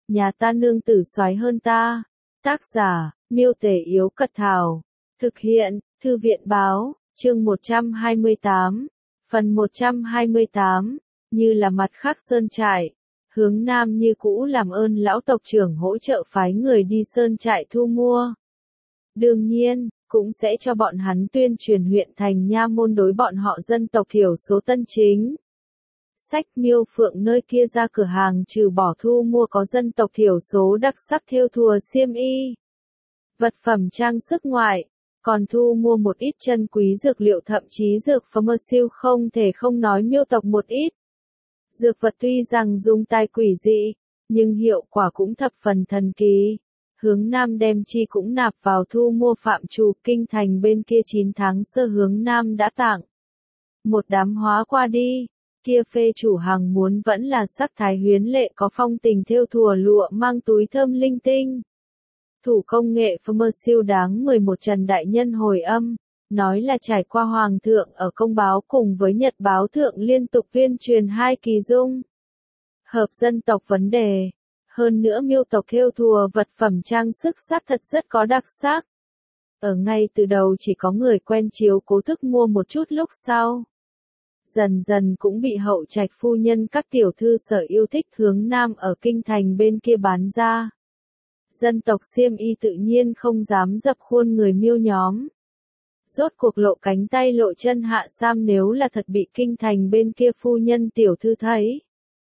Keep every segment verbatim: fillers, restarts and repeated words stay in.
nhà ta nương tử soái hơn ta. Tác giả, Miêu Tể Yếu Cật Thảo. Thực hiện, Thư viện Báo, chương một trăm hai mươi tám. Phần một trăm hai mươi tám, như là mặt khác sơn trại. Hướng Nam như cũ làm ơn lão tộc trưởng hỗ trợ phái người đi sơn trại thu mua. Đương nhiên, cũng sẽ cho bọn hắn tuyên truyền huyện thành nha môn đối bọn họ dân tộc thiểu số tân chính. Sách Miêu Phượng nơi kia ra cửa hàng trừ bỏ thu mua có dân tộc thiểu số đặc sắc thêu thùa xiêm y, vật phẩm trang sức ngoại, còn thu mua một ít chân quý dược liệu thậm chí dược phẩm siêu không thể không nói miêu tộc một ít. Dược vật tuy rằng dùng tài quỷ dị, nhưng hiệu quả cũng thập phần thần kỳ. Hướng Nam đem chi cũng nạp vào thu mua phạm trù kinh thành bên kia chín tháng sơ Hướng Nam đã tặng. Một đám hóa qua đi, kia phê chủ hàng muốn vẫn là sắc thái huyến lệ có phong tình thêu thùa lụa mang túi thơm linh tinh. Thủ công nghệ phẩm siêu đáng mười một Trần Đại Nhân hồi âm, nói là trải qua Hoàng thượng ở công báo cùng với Nhật báo thượng liên tục tuyên truyền hai kỳ dung. Hợp dân tộc vấn đề. Hơn nữa miêu tộc thêu thùa vật phẩm trang sức sắc thật rất có đặc sắc. Ở ngay từ đầu chỉ có người quen chiếu cố thức mua một chút lúc sau. Dần dần cũng bị hậu trạch phu nhân các tiểu thư sở yêu thích Hướng Nam ở kinh thành bên kia bán ra. Dân tộc xiêm y tự nhiên không dám dập khuôn người miêu nhóm. Rốt cuộc lộ cánh tay lộ chân hạ sam nếu là thật bị kinh thành bên kia phu nhân tiểu thư thấy.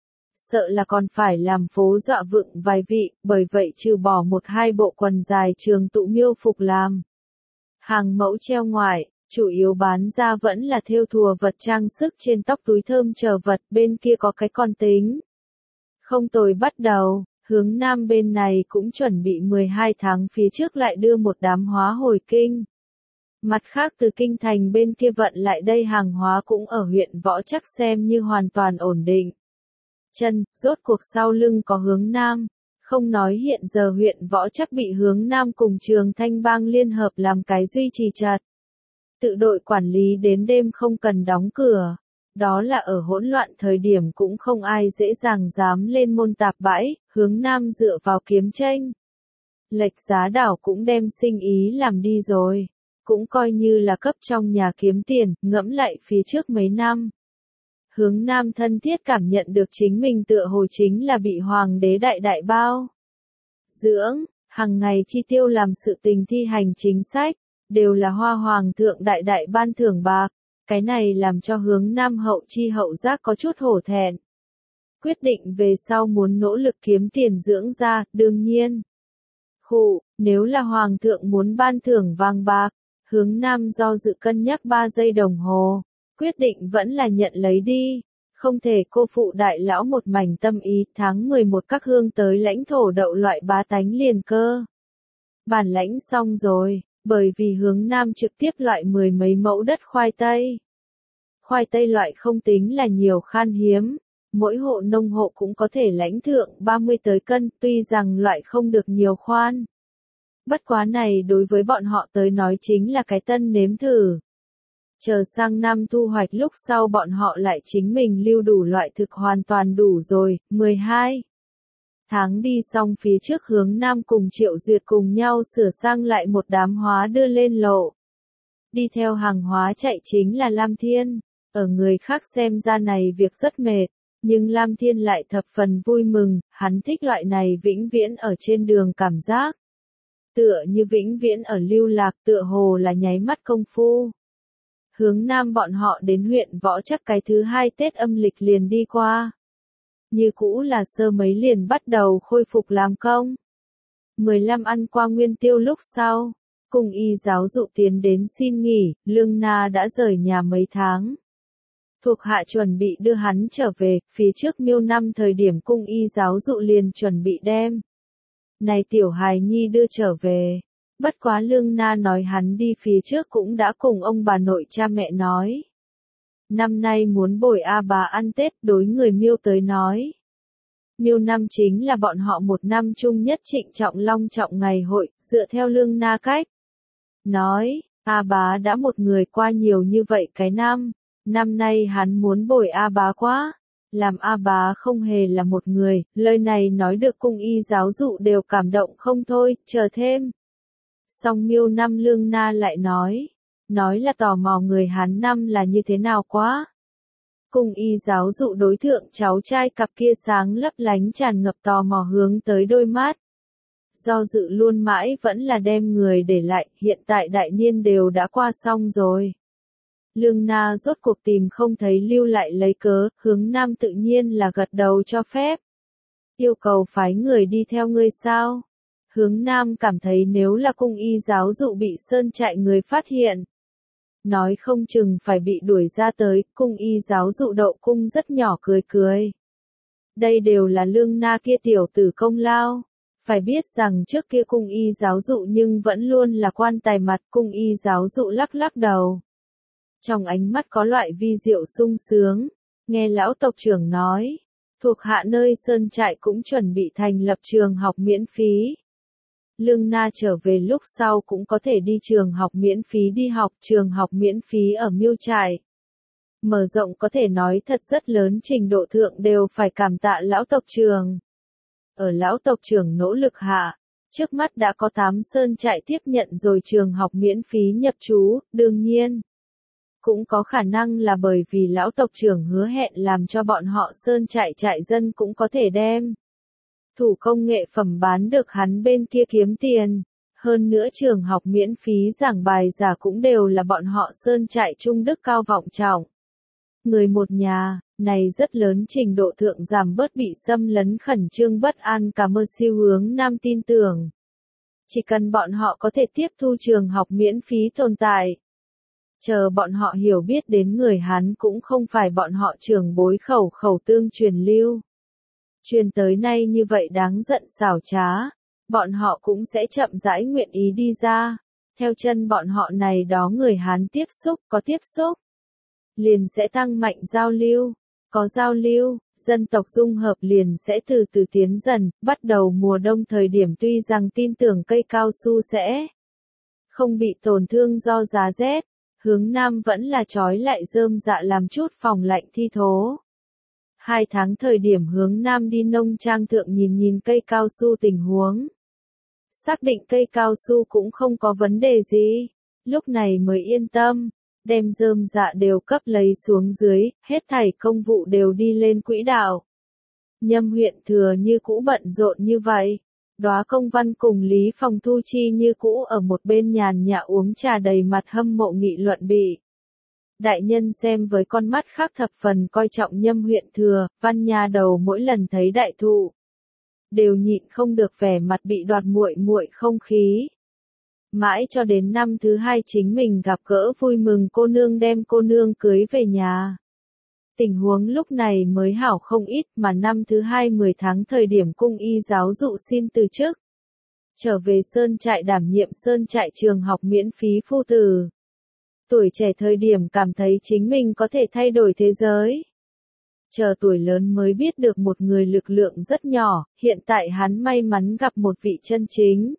Sợ là còn phải làm phố dọa vựng vài vị, bởi vậy trừ bỏ một hai bộ quần dài trường tụ miêu phục làm. Hàng mẫu treo ngoài, chủ yếu bán ra vẫn là thêu thùa vật trang sức trên tóc túi thơm chờ vật bên kia có cái con tính. Không tồi bắt đầu, Hướng Nam bên này cũng chuẩn bị mười hai tháng phía trước lại đưa một đám hóa hồi kinh. Mặt khác từ kinh thành bên kia vận lại đây hàng hóa cũng ở huyện Võ Trắc xem như hoàn toàn ổn định. Chân, rốt cuộc sau lưng có Hướng Nam, không nói hiện giờ huyện Võ Trắc bị Hướng Nam cùng Trường Thanh Bang liên hợp làm cái duy trì chặt. Tự đội quản lý đến đêm không cần đóng cửa, đó là ở hỗn loạn thời điểm cũng không ai dễ dàng dám lên môn tạp bãi, Hướng Nam dựa vào kiếm tranh. Lệch giá đảo cũng đem sinh ý làm đi rồi, cũng coi như là cấp trong nhà kiếm tiền, ngẫm lại phía trước mấy năm. Hướng Nam thân thiết cảm nhận được chính mình tựa hồ chính là bị hoàng đế đại đại bao dưỡng, hàng ngày chi tiêu làm sự tình thi hành chính sách, đều là hoa hoàng thượng đại đại ban thưởng bạc, cái này làm cho Hướng Nam hậu chi hậu giác có chút hổ thẹn. Quyết định về sau muốn nỗ lực kiếm tiền dưỡng ra, đương nhiên. Khụ, nếu là hoàng thượng muốn ban thưởng vàng bạc, Hướng Nam do dự cân nhắc ba giây đồng hồ. Quyết định vẫn là nhận lấy đi, không thể cô phụ đại lão một mảnh tâm ý. Tháng mười một các hương tới lãnh thổ đậu loại bá tánh liền cơ. Bản lãnh xong rồi, bởi vì Hướng Nam trực tiếp loại mười mấy mẫu đất khoai tây. Khoai tây loại không tính là nhiều khan hiếm, mỗi hộ nông hộ cũng có thể lãnh thượng ba mươi tới cân, tuy rằng loại không được nhiều khoan. Bất quá này đối với bọn họ tới nói chính là cái tân nếm thử. Chờ sang năm thu hoạch lúc sau bọn họ lại chính mình lưu đủ loại thực hoàn toàn đủ rồi. mười hai tháng đi xong phía trước Hướng Nam cùng Triệu Duyệt cùng nhau sửa sang lại một đám hóa đưa lên lộ. Đi theo hàng hóa chạy chính là Lam Thiên, ở người khác xem ra này việc rất mệt, nhưng Lam Thiên lại thập phần vui mừng, hắn thích loại này vĩnh viễn ở trên đường cảm giác. Tựa như vĩnh viễn ở lưu lạc tựa hồ là nháy mắt công phu. Hướng Nam bọn họ đến huyện Võ Trắc cái thứ hai Tết âm lịch liền đi qua. Như cũ là sơ mấy liền bắt đầu khôi phục làm công. mười lăm ăn qua nguyên tiêu lúc sau, cùng y giáo dụ tiến đến xin nghỉ, Lương Na đã rời nhà mấy tháng. Thuộc hạ chuẩn bị đưa hắn trở về, phía trước miêu năm thời điểm cung y giáo dụ liền chuẩn bị đem. Này tiểu hài nhi đưa trở về. Bất quá Lương Na nói hắn đi phía trước cũng đã cùng ông bà nội cha mẹ nói. Năm nay muốn bồi A bà ăn Tết đối người miêu tới nói. Miêu năm chính là bọn họ một năm chung nhất trịnh trọng long trọng ngày hội, dựa theo Lương Na cách. Nói, A bá đã một người qua nhiều như vậy cái năm, năm nay hắn muốn bồi A bá quá. Làm A Bá không hề là một người, lời này nói được cung y giáo dụ đều cảm động không thôi, chờ thêm. Song Miêu Năm Lương Na lại nói, nói là tò mò người Hán năm là như thế nào quá. Cung y giáo dụ đối tượng cháu trai cặp kia sáng lấp lánh tràn ngập tò mò hướng tới đôi mắt. Do dự luôn mãi vẫn là đem người để lại, hiện tại đại niên đều đã qua xong rồi. Lương Na rốt cuộc tìm không thấy lưu lại lấy cớ, Hướng Nam tự nhiên là gật đầu cho phép. Yêu cầu phái người đi theo ngươi sao? Hướng Nam cảm thấy nếu là cung y giáo dụ bị sơn trại người phát hiện. Nói không chừng phải bị đuổi ra tới, cung y giáo dụ đậu cung rất nhỏ cười cười. Đây đều là Lương Na kia tiểu tử công lao. Phải biết rằng trước kia cung y giáo dụ nhưng vẫn luôn là quan tài mặt, cung y giáo dụ lắc lắc đầu. Trong ánh mắt có loại vi diệu sung sướng, nghe lão tộc trưởng nói, thuộc hạ nơi sơn trại cũng chuẩn bị thành lập trường học miễn phí. Lương Na trở về lúc sau cũng có thể đi trường học miễn phí đi học, trường học miễn phí ở Miêu Trại. Mở rộng có thể nói thật rất lớn, trình độ thượng đều phải cảm tạ lão tộc trưởng. Ở lão tộc trưởng nỗ lực hạ, trước mắt đã có tám sơn trại tiếp nhận rồi trường học miễn phí nhập trú, đương nhiên. Cũng có khả năng là bởi vì lão tộc trưởng hứa hẹn làm cho bọn họ sơn trại trại dân cũng có thể đem thủ công nghệ phẩm bán được hắn bên kia kiếm tiền. Hơn nữa trường học miễn phí giảng bài giả cũng đều là bọn họ sơn trại trung đức cao vọng trọng. Người một nhà, này rất lớn trình độ thượng giảm bớt bị xâm lấn khẩn trương bất an cả mơ siêu hướng Nam tin tưởng. Chỉ cần bọn họ có thể tiếp thu trường học miễn phí tồn tại. Chờ bọn họ hiểu biết đến người Hán cũng không phải bọn họ trưởng bối khẩu khẩu tương truyền lưu. Truyền tới nay như vậy đáng giận xảo trá, bọn họ cũng sẽ chậm rãi nguyện ý đi ra. Theo chân bọn họ này đó người Hán tiếp xúc, có tiếp xúc. Liền sẽ tăng mạnh giao lưu, có giao lưu, dân tộc dung hợp liền sẽ từ từ tiến dần, bắt đầu mùa đông thời điểm tuy rằng tin tưởng cây cao su sẽ không bị tổn thương do giá rét. Hướng Nam vẫn là trói lại rơm dạ làm chút phòng lạnh thi thố. Hai tháng thời điểm Hướng Nam đi nông trang thượng nhìn nhìn cây cao su tình huống. Xác định cây cao su cũng không có vấn đề gì. Lúc này mới yên tâm. Đem rơm dạ đều cấp lấy xuống dưới, hết thảy công vụ đều đi lên quỹ đạo. Nhâm huyện thừa như cũ bận rộn như vậy. Đóa Công Văn cùng Lý Phòng Thu Chi như cũ ở một bên nhàn nhã uống trà đầy mặt hâm mộ nghị luận bị. Đại nhân xem với con mắt khác thập phần coi trọng Nhâm huyện thừa, Văn nhà đầu mỗi lần thấy đại thụ. Đều nhịn không được vẻ mặt bị đoạt muội muội không khí. Mãi cho đến năm thứ hai chính mình gặp gỡ vui mừng cô nương đem cô nương cưới về nhà. Tình huống lúc này mới hảo không ít mà năm thứ hai mười tháng thời điểm cung y giáo dụ xin từ chức. Trở về sơn trại đảm nhiệm sơn trại trường học miễn phí phu tử. Tuổi trẻ thời điểm cảm thấy chính mình có thể thay đổi thế giới. Chờ tuổi lớn mới biết được một người lực lượng rất nhỏ, hiện tại hắn may mắn gặp một vị chân chính.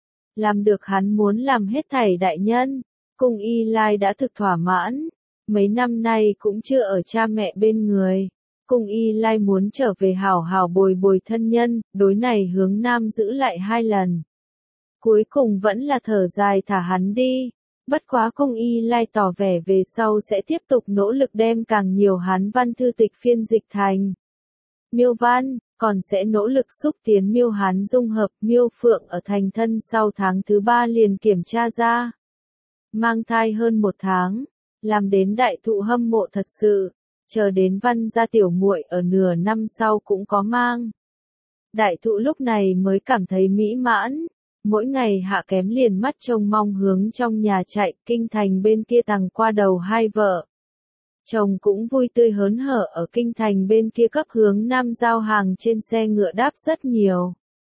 Làm được hắn muốn làm hết thảy đại nhân, cung y lai đã thực thỏa mãn. Mấy năm nay cũng chưa ở cha mẹ bên người. Cung y lai muốn trở về hảo hảo bồi bồi thân nhân, đối này Hướng Nam giữ lại hai lần. Cuối cùng vẫn là thở dài thả hắn đi. Bất quá cung y lai tỏ vẻ về sau sẽ tiếp tục nỗ lực đem càng nhiều Hán văn thư tịch phiên dịch thành Miêu văn, còn sẽ nỗ lực xúc tiến Miêu Hán dung hợp. Miêu Phượng ở thành thân sau tháng thứ ba liền kiểm tra ra. Mang thai hơn một tháng. Làm đến đại thụ hâm mộ thật sự, chờ đến Văn gia tiểu muội ở nửa năm sau cũng có mang. Đại thụ lúc này mới cảm thấy mỹ mãn, mỗi ngày hạ kém liền mắt trông mong hướng trong nhà chạy, kinh thành bên kia tằng qua đầu hai vợ. Chồng cũng vui tươi hớn hở ở kinh thành bên kia cấp Hướng Nam giao hàng trên xe ngựa đáp rất nhiều.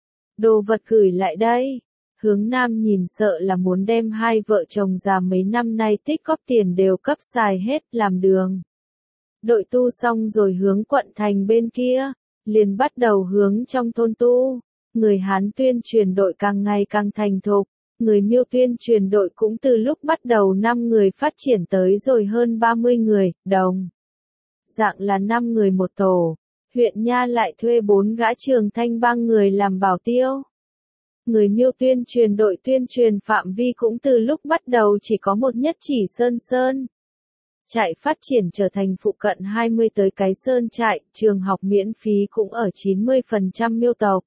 Đồ vật gửi lại đây. Hướng Nam nhìn sợ là muốn đem hai vợ chồng già mấy năm nay tích góp tiền đều cấp xài hết làm đường. Đội tu xong rồi hướng quận thành bên kia, liền bắt đầu hướng trong thôn tu. Người Hán tuyên truyền đội càng ngày càng thành thục, người Miêu tuyên truyền đội cũng từ lúc bắt đầu năm người phát triển tới rồi hơn ba mươi người, đồng. dạng là năm người một tổ. Huyện Nha lại thuê bốn gã Trường Thanh Bang người làm bảo tiêu. Người Miêu tuyên truyền đội tuyên truyền phạm vi cũng từ lúc bắt đầu chỉ có một nhất chỉ Sơn Sơn. Trại phát triển trở thành phụ cận hai mươi tới cái sơn trại, trường học miễn phí cũng ở chín mươi phần trăm Miêu tộc.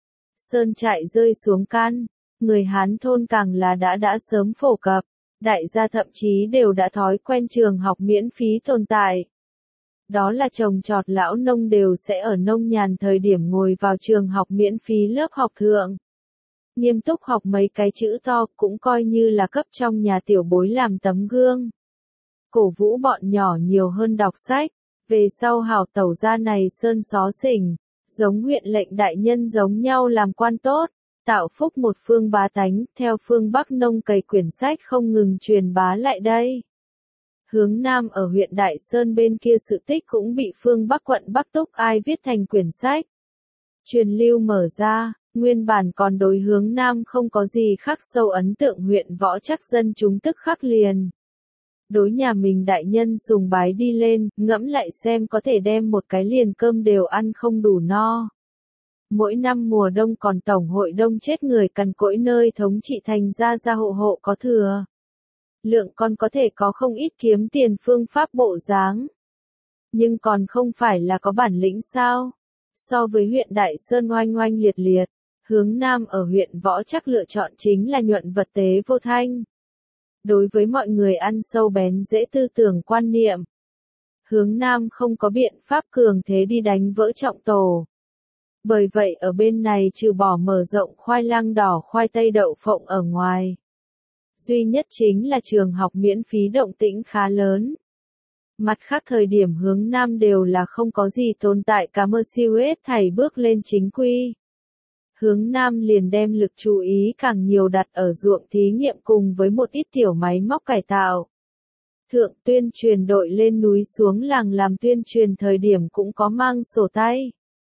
Sơn trại rơi xuống can, người Hán thôn càng là đã đã sớm phổ cập, đại gia thậm chí đều đã thói quen trường học miễn phí tồn tại. Đó là trồng trọt lão nông đều sẽ ở nông nhàn thời điểm ngồi vào trường học miễn phí lớp học thượng. Nghiêm túc học mấy cái chữ to cũng coi như là cấp trong nhà tiểu bối làm tấm gương. Cổ vũ bọn nhỏ nhiều hơn đọc sách, về sau hảo tẩu gia này sơn xó xỉnh, giống huyện lệnh đại nhân giống nhau làm quan tốt, tạo phúc một phương bá tánh, theo phương Bắc nông cày quyển sách không ngừng truyền bá lại đây. Hướng Nam ở huyện Đại Sơn bên kia sự tích cũng bị phương Bắc quận Bắc Túc Ai viết thành quyển sách. Truyền lưu mở ra, nguyên bản còn đối Hướng Nam không có gì khắc sâu ấn tượng huyện Võ Trắc dân chúng tức khắc liền. Đối nhà mình đại nhân sùng bái đi lên, ngẫm lại xem có thể đem một cái liền cơm đều ăn không đủ no. Mỗi năm mùa đông còn tổng hội đông chết người cằn cỗi nơi thống trị thành ra gia hộ hộ có thừa. Lượng con có thể có không ít kiếm tiền phương pháp bộ dáng. Nhưng còn không phải là có bản lĩnh sao? So với huyện Đại Sơn oanh oanh liệt liệt, Hướng Nam ở huyện Võ Trắc lựa chọn chính là nhuận vật tế vô thanh. Đối với mọi người ăn sâu bén dễ tư tưởng quan niệm, Hướng Nam không có biện pháp cường thế đi đánh vỡ trọng tổ. Bởi vậy ở bên này trừ bỏ mở rộng khoai lang đỏ khoai tây đậu phộng ở ngoài. Duy nhất chính là trường học miễn phí động tĩnh khá lớn. Mặt khác thời điểm Hướng Nam đều là không có gì tồn tại cả mơ siêu hết thảy bước lên chính quy. Hướng Nam liền đem lực chú ý càng nhiều đặt ở ruộng thí nghiệm cùng với một ít tiểu máy móc cải tạo. Thượng tuyên truyền đội lên núi xuống làng làm tuyên truyền thời điểm cũng có mang sổ tay.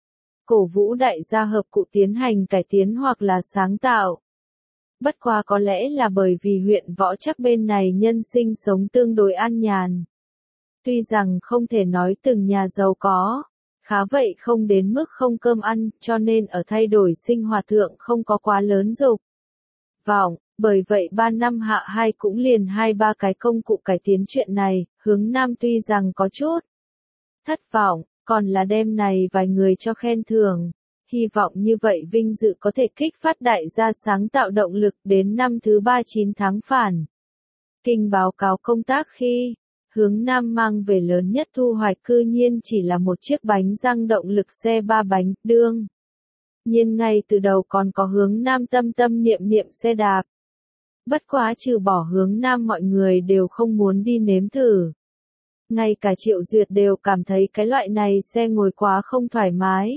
Cổ vũ đại gia hợp cụ tiến hành cải tiến hoặc là sáng tạo. Bất quá có lẽ là bởi vì huyện Võ Trắc bên này nhân sinh sống tương đối an nhàn. Tuy rằng không thể nói từng nhà giàu có, khá vậy không đến mức không cơm ăn, cho nên ở thay đổi sinh hoạt thượng không có quá lớn dục vọng, bởi vậy ba năm hạ hai cũng liền hai ba cái công cụ cải tiến chuyện này, Hướng Nam tuy rằng có chút thất vọng, còn là đem này vài người cho khen thưởng. Hy vọng như vậy vinh dự có thể kích phát đại gia sáng tạo động lực đến năm thứ ba chín tháng phản. Kinh báo cáo công tác khi Hướng Nam mang về lớn nhất thu hoạch cư nhiên chỉ là một chiếc bánh răng động lực xe ba bánh, đương. Nhiên ngay từ đầu còn có Hướng Nam tâm tâm niệm niệm xe đạp. Bất quá trừ bỏ Hướng Nam mọi người đều không muốn đi nếm thử. Ngay cả Triệu Duyệt đều cảm thấy cái loại này xe ngồi quá không thoải mái.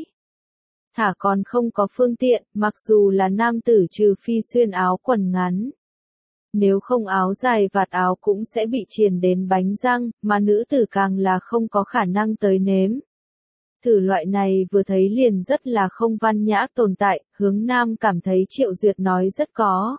Thả còn không có phương tiện, mặc dù là nam tử trừ phi xuyên áo quần ngắn. Nếu không áo dài vạt áo cũng sẽ bị triền đến bánh răng, mà nữ tử càng là không có khả năng tới nếm. Thử loại này vừa thấy liền rất là không văn nhã tồn tại, Hướng Nam cảm thấy Triệu Duyệt nói rất có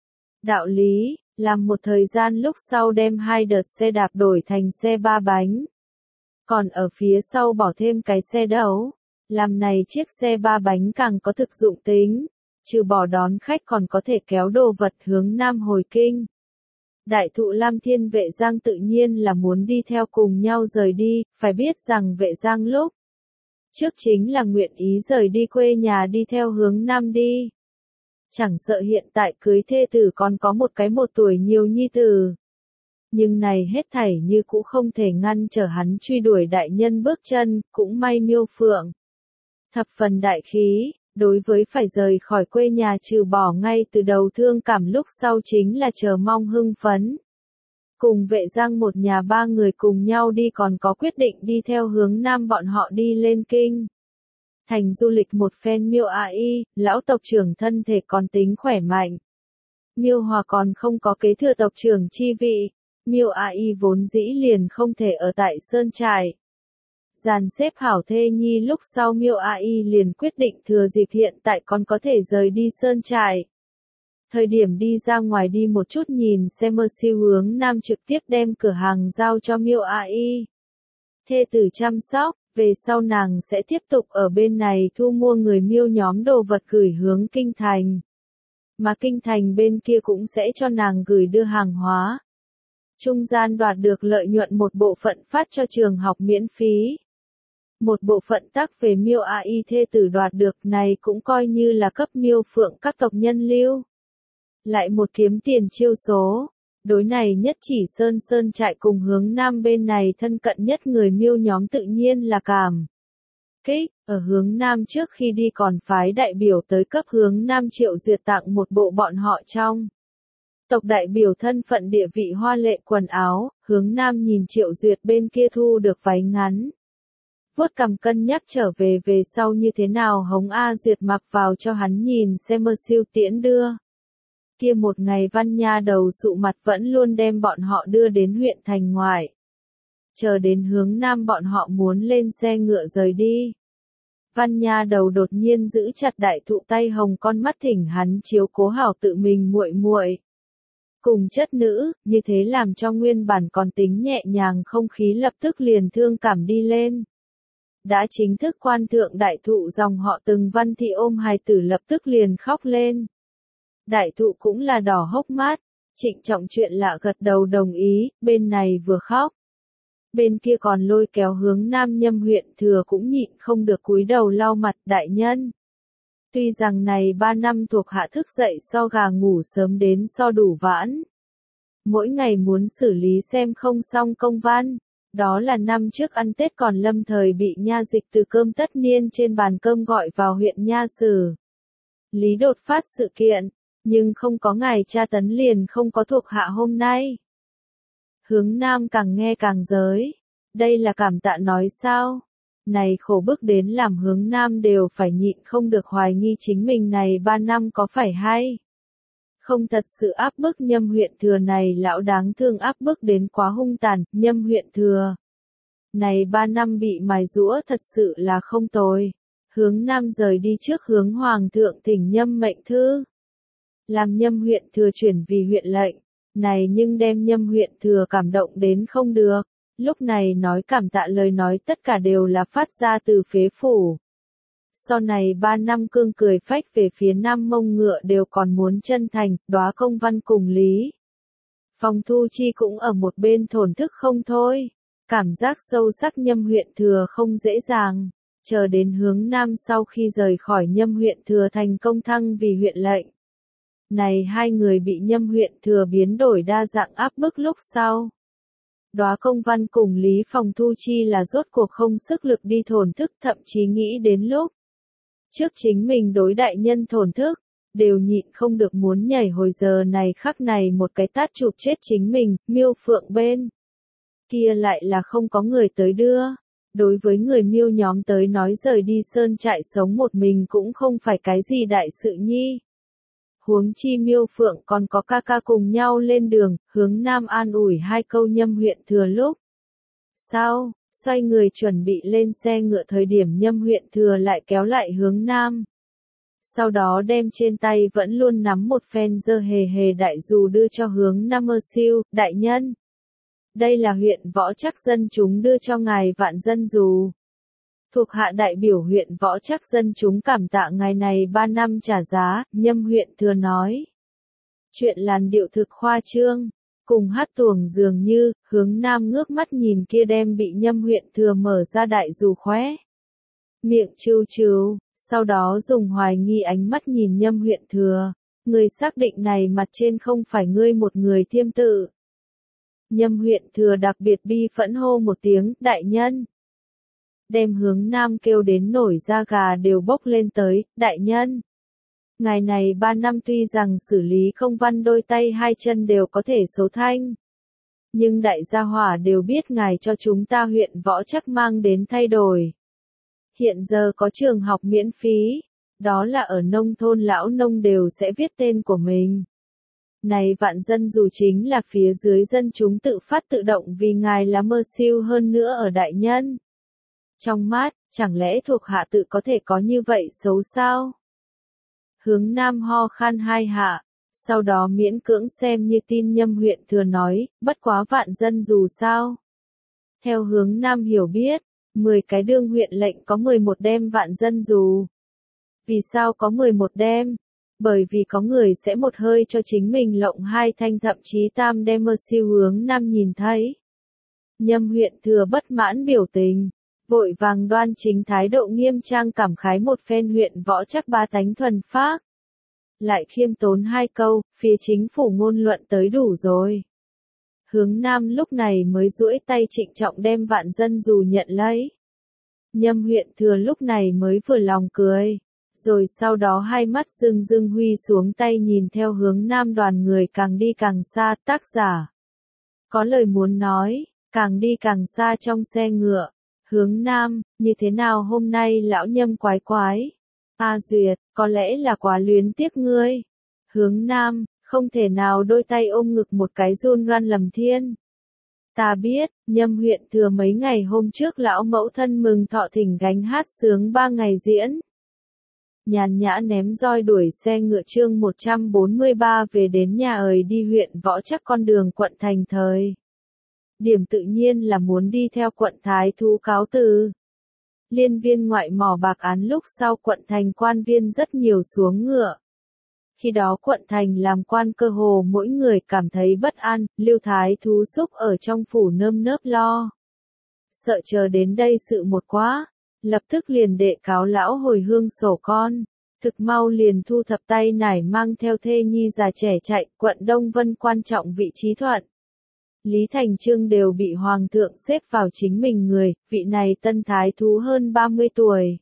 đạo lý, làm một thời gian lúc sau đem hai đợt xe đạp đổi thành xe ba bánh. Còn ở phía sau bỏ thêm cái xe đấu, làm này chiếc xe ba bánh càng có thực dụng tính. Trừ bỏ đón khách còn có thể kéo đồ vật Hướng Nam hồi kinh. Đại thụ Lam Thiên Vệ Giang tự nhiên là muốn đi theo cùng nhau rời đi, phải biết rằng Vệ Giang lúc trước chính là nguyện ý rời đi quê nhà đi theo Hướng Nam đi. Chẳng sợ hiện tại cưới thê tử còn có một cái một tuổi nhiều nhi tử. Nhưng này hết thảy như cũ không thể ngăn trở hắn truy đuổi đại nhân bước chân, cũng may Miêu Phượng thập phần đại khí. Đối với phải rời khỏi quê nhà trừ bỏ ngay từ đầu thương cảm lúc sau chính là chờ mong hưng phấn. Cùng Vệ Giang một nhà ba người cùng nhau đi còn có quyết định đi theo Hướng Nam bọn họ đi lên kinh. Thành du lịch một phen Miêu A Y, lão tộc trưởng thân thể còn tính khỏe mạnh. Miêu Hòa còn không có kế thừa tộc trưởng chi vị. Miêu A Y vốn dĩ liền không thể ở tại Sơn Trại. Dàn xếp hảo thê nhi lúc sau Miêu A Y liền quyết định thừa dịp hiện tại còn có thể rời đi Sơn Trại. Thời điểm đi ra ngoài đi một chút nhìn xem mơ siêu Hướng Nam trực tiếp đem cửa hàng giao cho Miêu A Y. thê tử chăm sóc, về sau nàng sẽ tiếp tục ở bên này thu mua người Miêu nhóm đồ vật gửi hướng kinh thành. Mà kinh thành bên kia cũng sẽ cho nàng gửi đưa hàng hóa. Trung gian đoạt được lợi nhuận một bộ phận phát cho trường học miễn phí. Một bộ phận tác về Miêu a i thê tử đoạt được này cũng coi như là cấp Miêu Phượng các tộc nhân lưu. Lại một kiếm tiền chiêu số. Đối này nhất chỉ Sơn Sơn trại cùng hướng Nam bên này thân cận nhất người Miêu nhóm tự nhiên là cảm kích. Ở hướng Nam trước khi đi còn phái đại biểu tới cấp hướng Nam Triệu Duyệt tặng một bộ bọn họ trong tộc đại biểu thân phận địa vị hoa lệ quần áo. Hướng Nam nhìn Triệu Duyệt bên kia thu được váy ngắn, vuốt cằm cân nhắc trở về về sau như thế nào hống A Duyệt mặc vào cho hắn nhìn xem mơ siêu tiễn đưa. Kia một ngày Văn Nha đầu sụ mặt vẫn luôn đem bọn họ đưa đến huyện thành ngoại. Chờ đến hướng Nam bọn họ muốn lên xe ngựa rời đi. Văn Nha đầu đột nhiên giữ chặt đại thụ tay hồng con mắt thỉnh hắn chiếu cố hảo tự mình muội muội. Cùng chất nữ, như thế làm cho nguyên bản còn tính nhẹ nhàng không khí lập tức liền thương cảm đi lên. Đã chính thức quan thượng đại thụ dòng họ từng Văn thị ôm hài tử lập tức liền khóc lên. Đại thụ cũng là đỏ hốc mắt, trịnh trọng chuyện lạ gật đầu đồng ý, bên này vừa khóc. Bên kia còn lôi kéo hướng Nam Nhâm huyện thừa cũng nhịn không được cúi đầu lau mặt đại nhân. Tuy rằng này ba năm thuộc hạ thức dậy so gà ngủ sớm đến so đủ vãn. Mỗi ngày muốn xử lý xem không xong công văn. Đó là năm trước ăn Tết còn lâm thời bị nha dịch từ cơm tất niên trên bàn cơm gọi vào huyện nha xử lý đột phát sự kiện. Nhưng không có ngày tra tấn liền không có thuộc hạ hôm nay. Hướng Nam càng nghe càng giới. Đây là cảm tạ nói sao? Này khổ bức đến làm hướng Nam đều phải nhịn không được hoài nghi chính mình này ba năm có phải hay. Không thật sự áp bức Nhâm huyện thừa này lão đáng thương áp bức đến quá hung tàn, Nhâm huyện thừa. Này ba năm bị mài giũa thật sự là không tồi. Hướng Nam rời đi trước hướng Hoàng thượng thỉnh Nhâm mệnh thư. Làm Nhâm huyện thừa chuyển vì huyện lệnh, này nhưng đem Nhâm huyện thừa cảm động đến không được, lúc này nói cảm tạ lời nói tất cả đều là phát ra từ phế phủ. Sau này ba năm cương cười phách về phía Nam Mông ngựa đều còn muốn chân thành, đóa công văn cùng lý. Phong Thu Chi cũng ở một bên thổn thức không thôi, cảm giác sâu sắc Nhâm huyện thừa không dễ dàng, chờ đến hướng Nam sau khi rời khỏi Nhâm huyện thừa thành công thăng vì huyện lệnh. Này hai người bị Nhâm huyện thừa biến đổi đa dạng áp bức lúc sau. Đóa công văn cùng Lý Phong Thu Chi là rốt cuộc không sức lực đi thổn thức thậm chí nghĩ đến lúc. Trước chính mình đối đại nhân thổn thức, đều nhịn không được muốn nhảy hồi giờ này khắc này một cái tát chụp chết chính mình, Miêu Phượng bên. Kia lại là không có người tới đưa. Đối với người Miêu nhóm tới nói rời đi sơn trại sống một mình cũng không phải cái gì đại sự nhi. Huống chi Miêu Phượng còn có ca ca cùng nhau lên đường, hướng Nam an ủi hai câu Nhâm huyện thừa lúc. Sao, xoay người chuẩn bị lên xe ngựa thời điểm Nhâm huyện thừa lại kéo lại hướng Nam. Sau đó đem trên tay vẫn luôn nắm một phen dơ hề hề đại dù đưa cho hướng Nam mơ siêu, đại nhân. Đây là huyện võ chắc dân chúng đưa cho ngài vạn dân dù. Thuộc hạ đại biểu huyện võ chắc dân chúng cảm tạ ngài này ba năm trả giá, Nhâm huyện thừa nói. Chuyện làn điệu thực khoa trương, cùng hát tuồng dường như, hướng Nam ngước mắt nhìn kia đem bị Nhâm huyện thừa mở ra đại dù khóe. Miệng trưu trưu, sau đó dùng hoài nghi ánh mắt nhìn Nhâm huyện thừa, người xác định này mặt trên không phải ngươi một người thiêm tự. Nhâm huyện thừa đặc biệt bi phẫn hô một tiếng, đại nhân. Đem hướng Nam kêu đến nổi da gà đều bốc lên tới, đại nhân. Ngày này ba năm tuy rằng xử lý công văn đôi tay hai chân đều có thể số thanh. Nhưng đại gia hỏa đều biết ngài cho chúng ta huyện võ chắc mang đến thay đổi. Hiện giờ có trường học miễn phí, đó là ở nông thôn lão nông đều sẽ viết tên của mình. Này vạn dân dù chính là phía dưới dân chúng tự phát tự động vì ngài là mơ siêu hơn nữa ở đại nhân. Trong mát, chẳng lẽ thuộc hạ tự có thể có như vậy xấu sao? Hướng Nam ho khan hai hạ, sau đó miễn cưỡng xem như tin Nhâm huyện thừa nói, bất quá vạn dân dù sao. Theo hướng Nam hiểu biết, mười cái đương huyện lệnh có mười một đêm vạn dân dù. Vì sao có mười một đêm? Bởi vì có người sẽ một hơi cho chính mình lộng hai thanh thậm chí tam đêm mơ siêu hướng Nam nhìn thấy. Nhâm huyện thừa bất mãn biểu tình, vội vàng đoan chính thái độ nghiêm trang cảm khái một phen huyện võ chắc ba tánh thuần phác. Lại khiêm tốn hai câu, phía chính phủ ngôn luận tới đủ rồi. Hướng Nam lúc này mới duỗi tay trịnh trọng đem vạn dân dù nhận lấy. Nhâm huyện thừa lúc này mới vừa lòng cười, rồi sau đó hai mắt rưng rưng huy xuống tay nhìn theo hướng Nam đoàn người càng đi càng xa. Tác giả có lời muốn nói, càng đi càng xa trong xe ngựa. Hướng Nam, như thế nào hôm nay lão Nhâm quái quái? A Duyệt, có lẽ là quá luyến tiếc ngươi. Hướng Nam, không thể nào đôi tay ôm ngực một cái run run lầm thiên. Ta biết, Nhâm huyện thừa mấy ngày hôm trước lão mẫu thân mừng thọ thỉnh gánh hát sướng ba ngày diễn. Nhàn nhã ném roi đuổi xe ngựa chương một trăm bốn mươi ba về đến nhà ời đi huyện võ chắc con đường quận thành thời. Điểm tự nhiên là muốn đi theo quận thái thú cáo từ. Liên viên ngoại mỏ bạc án lúc sau quận thành quan viên rất nhiều xuống ngựa. Khi đó quận thành làm quan cơ hồ mỗi người cảm thấy bất an, Lưu Thái thú xúc ở trong phủ nơm nớp lo. Sợ chờ đến đây sự một quá, lập tức liền đệ cáo lão hồi hương sổ con, thực mau liền thu thập tay nải mang theo thê nhi già trẻ chạy, quận Đông Vân quan trọng vị trí thuận. Lý Thành Chương đều bị hoàng thượng xếp vào chính mình người, vị này tân thái thú hơn ba mươi tuổi.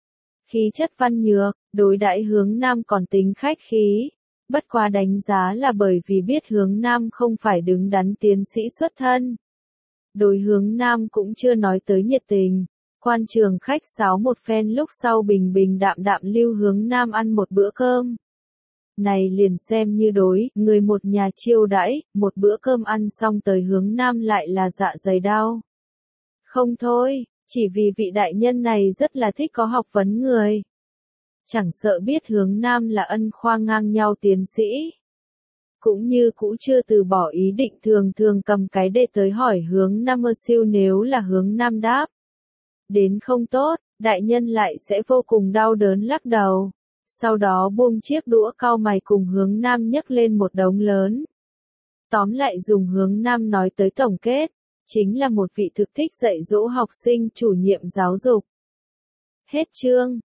Khí chất văn nhược, đối đãi hướng Nam còn tính khách khí, bất quá đánh giá là bởi vì biết hướng Nam không phải đứng đắn tiến sĩ xuất thân. Đối hướng Nam cũng chưa nói tới nhiệt tình, quan trường khách sáo một phen lúc sau bình bình đạm đạm lưu hướng Nam ăn một bữa cơm. Này liền xem như đối, người một nhà chiêu đãi, một bữa cơm ăn xong tới hướng Nam lại là dạ dày đau. Không thôi, chỉ vì vị đại nhân này rất là thích có học vấn người. Chẳng sợ biết hướng Nam là ân khoa ngang nhau tiến sĩ. Cũng như cũ chưa từ bỏ ý định thường thường cầm cái đệ tới hỏi hướng Nam mơ siêu nếu là hướng Nam đáp. Đến không tốt, đại nhân lại sẽ vô cùng đau đớn lắc đầu. Sau đó buông chiếc đũa cau mày cùng hướng Nam nhấc lên một đống lớn. Tóm lại dùng hướng Nam nói tới tổng kết, chính là một vị thực thích dạy dỗ học sinh chủ nhiệm giáo dục. Hết chương.